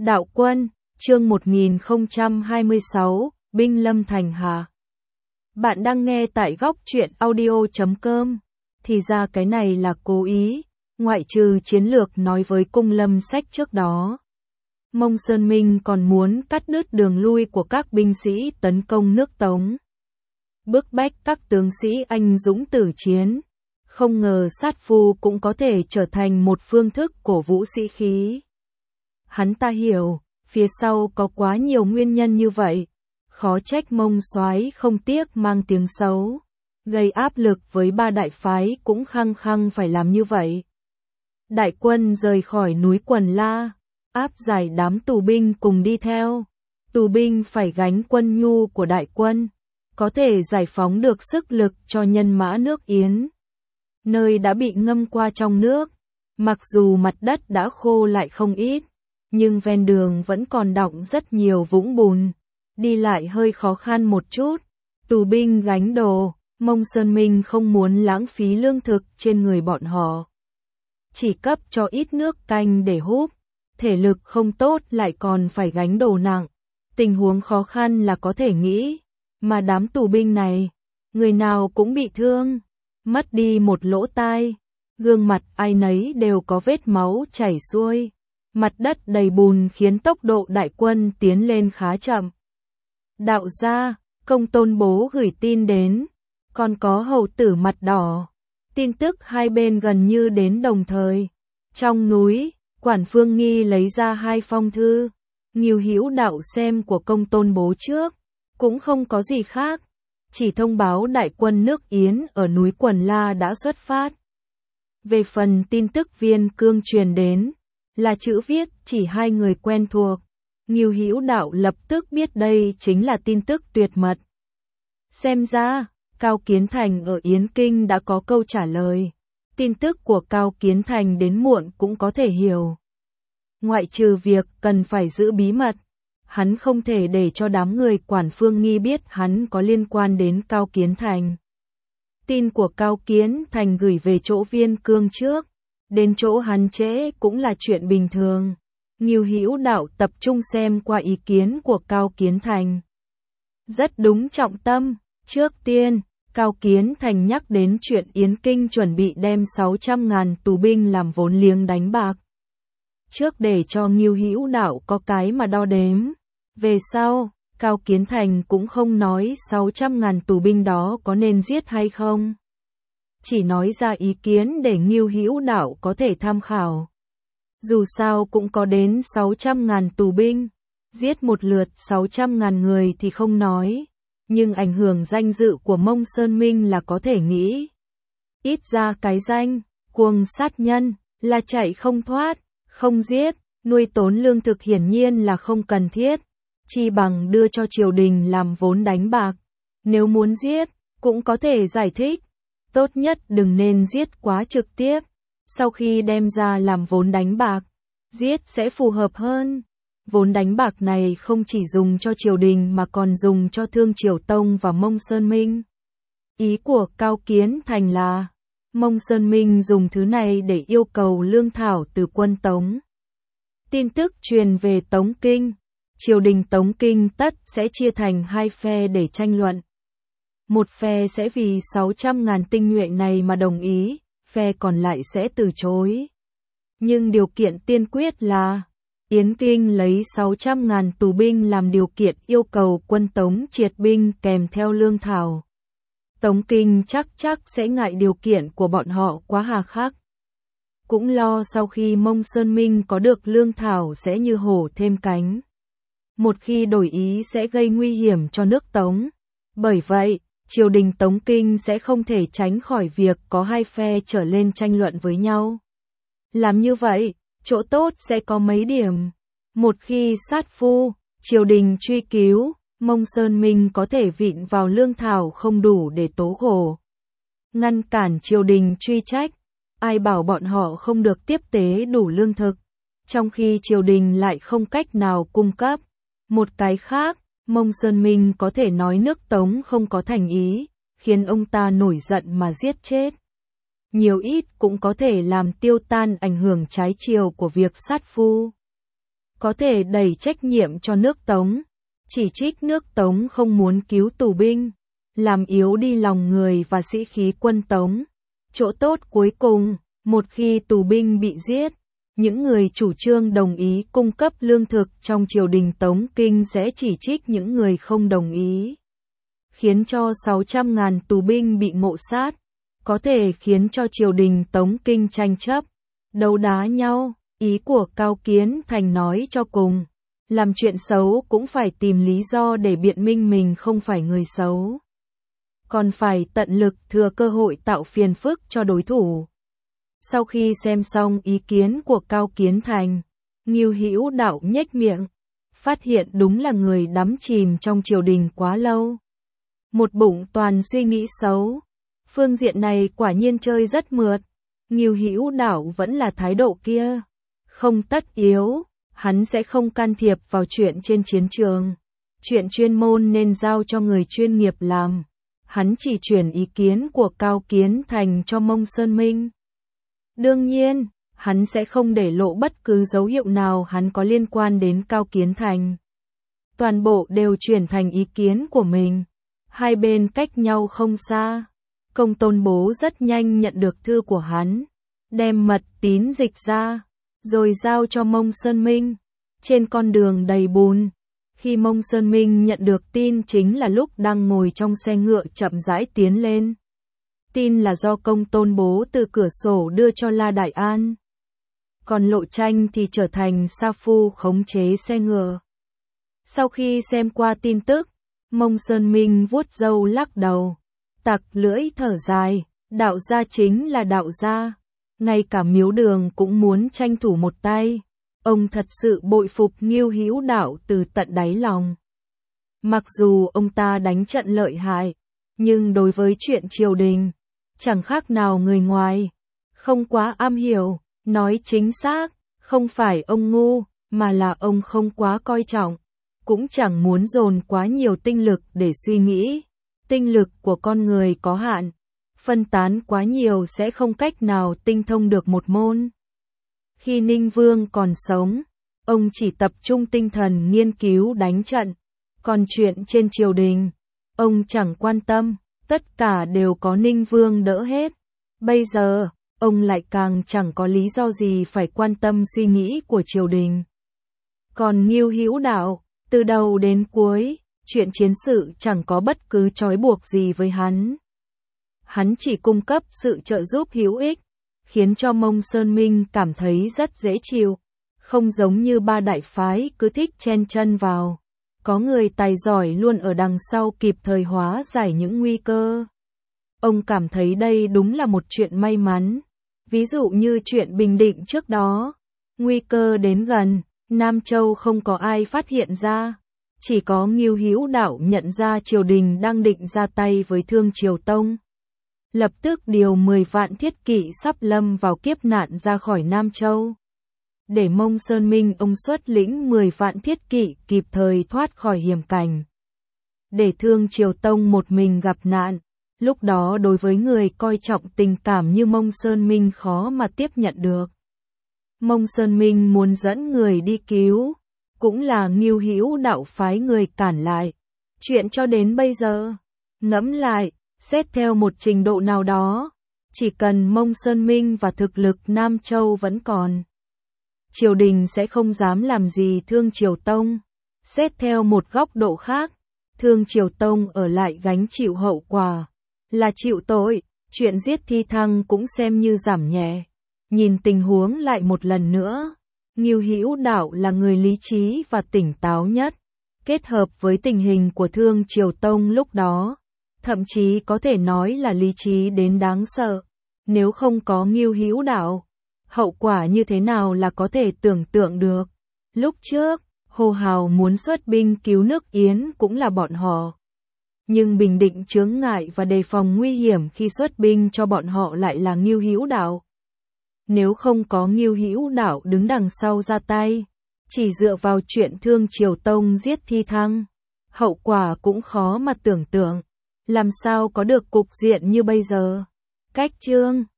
Đạo Quân, chương 1026, Binh lâm thành Hà. Bạn đang nghe tại góc truyện audio.com. Thì ra cái này là cố ý, ngoại trừ chiến lược nói với cung lâm sách trước đó. Mông Sơn Minh còn muốn cắt đứt đường lui của các binh sĩ tấn công nước Tống. Bức bách các tướng sĩ anh dũng tử chiến. Không ngờ sát phu cũng có thể trở thành một phương thức cổ vũ sĩ khí. Hắn ta hiểu, phía sau có quá nhiều nguyên nhân như vậy. Khó trách Mông Soái không tiếc mang tiếng xấu, gây áp lực với ba đại phái cũng khăng khăng phải làm như vậy. Đại quân rời khỏi núi Quần La, áp giải đám tù binh cùng đi theo. Tù binh phải gánh quân nhu của đại quân, có thể giải phóng được sức lực cho nhân mã nước Yến. Nơi đã bị ngâm qua trong nước, mặc dù mặt đất đã khô lại không ít, nhưng ven đường vẫn còn đọng rất nhiều vũng bùn, đi lại hơi khó khăn một chút. Tù binh gánh đồ, Mông Sơn Minh không muốn lãng phí lương thực trên người bọn họ. Chỉ cấp cho ít nước canh để húp, thể lực không tốt lại còn phải gánh đồ nặng. Tình huống khó khăn là có thể nghĩ, mà đám tù binh này, người nào cũng bị thương, mất đi một lỗ tai, gương mặt ai nấy đều có vết máu chảy xuôi. Mặt đất đầy bùn khiến tốc độ đại quân tiến lên khá chậm. Đạo gia, Công Tôn Bố gửi tin đến, còn có hầu tử mặt đỏ. Tin tức hai bên gần như đến đồng thời. Trong núi, Quản Phương Nghi lấy ra hai phong thư. Ngưu Hữu Đạo xem của Công Tôn Bố trước, cũng không có gì khác, chỉ thông báo đại quân nước Yến ở núi Quần La đã xuất phát. Về phần tin tức Viên Cương truyền đến, là chữ viết chỉ hai người quen thuộc. Ngưu Hữu Đạo lập tức biết đây chính là tin tức tuyệt mật. Xem ra, Cao Kiến Thành ở Yến Kinh đã có câu trả lời. Tin tức của Cao Kiến Thành đến muộn cũng có thể hiểu. Ngoại trừ việc cần phải giữ bí mật, hắn không thể để cho đám người Quản Phương Nghi biết hắn có liên quan đến Cao Kiến Thành. Tin của Cao Kiến Thành gửi về chỗ Viên Cương trước, đến chỗ hắn trễ cũng là chuyện bình thường. Ngưu Hữu Đạo tập trung xem qua ý kiến của Cao Kiến Thành. Rất đúng trọng tâm. Trước tiên, Cao Kiến Thành nhắc đến chuyện Yến Kinh chuẩn bị đem 600.000 tù binh làm vốn liếng đánh bạc. Trước để cho Ngưu Hữu Đạo có cái mà đo đếm. Về sau, Cao Kiến Thành cũng không nói 600.000 tù binh đó có nên giết hay không. Chỉ nói ra ý kiến để Ngưu Hữu Đạo có thể tham khảo. Dù sao cũng có đến 600.000 tù binh, giết một lượt 600.000 người thì không nói, nhưng ảnh hưởng danh dự của Mông Sơn Minh là có thể nghĩ. Ít ra cái danh, cuồng sát nhân, là chạy không thoát, không giết, nuôi tốn lương thực hiển nhiên là không cần thiết, chi bằng đưa cho triều đình làm vốn đánh bạc. Nếu muốn giết, cũng có thể giải thích. Tốt nhất đừng nên giết quá trực tiếp, sau khi đem ra làm vốn đánh bạc, giết sẽ phù hợp hơn. Vốn đánh bạc này không chỉ dùng cho triều đình mà còn dùng cho Thương Triều Tông và Mông Sơn Minh. Ý của Cao Kiến Thành là, Mông Sơn Minh dùng thứ này để yêu cầu lương thảo từ quân Tống. Tin tức truyền về Tống Kinh, triều đình Tống Kinh tất sẽ chia thành hai phe để tranh luận. Một phe sẽ vì 600.000 tinh nhuệ này mà đồng ý, phe còn lại sẽ từ chối. Nhưng điều kiện tiên quyết là, Yến Kinh lấy 600.000 tù binh làm điều kiện yêu cầu quân Tống triệt binh kèm theo lương thảo. Tống Kinh chắc sẽ ngại điều kiện của bọn họ quá hà khắc. Cũng lo sau khi Mông Sơn Minh có được lương thảo sẽ như hổ thêm cánh. Một khi đổi ý sẽ gây nguy hiểm cho nước Tống. Bởi vậy, triều đình Tống Kinh sẽ không thể tránh khỏi việc có hai phe trở lên tranh luận với nhau. Làm như vậy, chỗ tốt sẽ có mấy điểm. Một khi sát phu, triều đình truy cứu, Mông Sơn Minh có thể vịn vào lương thảo không đủ để tố khổ. Ngăn cản triều đình truy trách, ai bảo bọn họ không được tiếp tế đủ lương thực, trong khi triều đình lại không cách nào cung cấp. Một cái khác, Mông Sơn Minh có thể nói nước Tống không có thành ý, khiến ông ta nổi giận mà giết chết. Nhiều ít cũng có thể làm tiêu tan ảnh hưởng trái chiều của việc sát phu. có thể đẩy trách nhiệm cho nước Tống, chỉ trích nước Tống không muốn cứu tù binh, làm yếu đi lòng người và sĩ khí quân Tống. Chỗ tốt cuối cùng, một khi tù binh bị giết, những người chủ trương đồng ý cung cấp lương thực trong triều đình Tống Kinh sẽ chỉ trích những người không đồng ý, khiến cho 600.000 tù binh bị ngộ sát, có thể khiến cho triều đình Tống Kinh tranh chấp, đấu đá nhau. Ý của Cao Kiến Thành nói cho cùng, làm chuyện xấu cũng phải tìm lý do để biện minh mình không phải người xấu, còn phải tận lực thừa cơ hội tạo phiền phức cho đối thủ. Sau khi xem xong ý kiến của Cao Kiến Thành, Ngưu Hữu Đạo nhếch miệng, phát hiện đúng là người đắm chìm trong triều đình quá lâu, một bụng toàn suy nghĩ xấu. Phương diện này quả nhiên chơi rất mượt. Ngưu Hữu Đạo vẫn là thái độ kia, không tất yếu, hắn sẽ không can thiệp vào chuyện trên chiến trường. Chuyện chuyên môn nên giao cho người chuyên nghiệp làm. Hắn chỉ chuyển ý kiến của Cao Kiến Thành cho Mông Sơn Minh. Đương nhiên, hắn sẽ không để lộ bất cứ dấu hiệu nào hắn có liên quan đến Cao Kiến Thành. Toàn bộ đều chuyển thành ý kiến của mình. Hai bên cách nhau không xa. Công Tôn Bố rất nhanh nhận được thư của hắn, đem mật tín dịch ra, rồi giao cho Mông Sơn Minh. Trên con đường đầy bùn, khi Mông Sơn Minh nhận được tin chính là lúc đang ngồi trong xe ngựa chậm rãi tiến lên. Tin là do Công Tôn Bố từ cửa sổ đưa cho La Đại An. Còn Lộ Tranh thì trở thành sa phu khống chế xe ngựa. Sau khi xem qua tin tức, Mông Sơn Minh vuốt râu lắc đầu, tặc lưỡi thở dài, đạo gia chính là đạo gia. Ngay cả Miếu Đường cũng muốn tranh thủ một tay. Ông thật sự bội phục Ngưu Hữu Đạo từ tận đáy lòng. Mặc dù ông ta đánh trận lợi hại, nhưng đối với chuyện triều đình, chẳng khác nào người ngoài, không quá am hiểu. Nói chính xác, không phải ông ngu, mà là ông không quá coi trọng, cũng chẳng muốn dồn quá nhiều tinh lực để suy nghĩ. Tinh lực của con người có hạn, phân tán quá nhiều sẽ không cách nào tinh thông được một môn. Khi Ninh Vương còn sống, ông chỉ tập trung tinh thần nghiên cứu đánh trận, còn chuyện trên triều đình, ông chẳng quan tâm, tất cả đều có Ninh Vương đỡ hết. Bây giờ, ông lại càng chẳng có lý do gì phải quan tâm suy nghĩ của triều đình. Còn Ngưu Hữu Đạo, từ đầu đến cuối, chuyện chiến sự chẳng có bất cứ trói buộc gì với hắn. Hắn chỉ cung cấp sự trợ giúp hữu ích, khiến cho Mông Sơn Minh cảm thấy rất dễ chịu, không giống như ba đại phái cứ thích chen chân vào. Có người tài giỏi luôn ở đằng sau kịp thời hóa giải những nguy cơ. Ông cảm thấy đây đúng là một chuyện may mắn. Ví dụ như chuyện Bình Định trước đó, nguy cơ đến gần, Nam Châu không có ai phát hiện ra. Chỉ có Ngưu Hữu Đạo nhận ra triều đình đang định ra tay với Thương Triều Tông. Lập tức điều 10 vạn thiết kỵ sắp lâm vào kiếp nạn ra khỏi Nam Châu. Để Mông Sơn Minh ông xuất lĩnh 10 vạn thiết kỵ kịp thời thoát khỏi hiểm cảnh. Để Thương Triều Tông một mình gặp nạn, lúc đó đối với người coi trọng tình cảm như Mông Sơn Minh khó mà tiếp nhận được. Mông Sơn Minh muốn dẫn người đi cứu, cũng là Ngưu Hữu Đạo phái người cản lại. Chuyện cho đến bây giờ, ngẫm lại, xét theo một trình độ nào đó, chỉ cần Mông Sơn Minh và thực lực Nam Châu vẫn còn, triều đình sẽ không dám làm gì Thương Triều Tông. Xét theo một góc độ khác, Thương Triều Tông ở lại gánh chịu hậu quả, là chịu tội, chuyện giết Thi Thăng cũng xem như giảm nhẹ. Nhìn tình huống lại một lần nữa, Ngưu Hữu Đạo là người lý trí và tỉnh táo nhất, kết hợp với tình hình của Thương Triều Tông lúc đó, thậm chí có thể nói là lý trí đến đáng sợ. Nếu không có Ngưu Hữu Đạo, hậu quả như thế nào là có thể tưởng tượng được. Lúc trước, hô hào muốn xuất binh cứu nước Yến cũng là bọn họ. Nhưng Bình Định chướng ngại và đề phòng nguy hiểm khi xuất binh cho bọn họ lại là Ngưu Hữu Đạo. Nếu không có Ngưu Hữu Đạo đứng đằng sau ra tay, chỉ dựa vào chuyện Thương Triều Tông giết Thi Thăng, hậu quả cũng khó mà tưởng tượng. Làm sao có được cục diện như bây giờ. Cách chương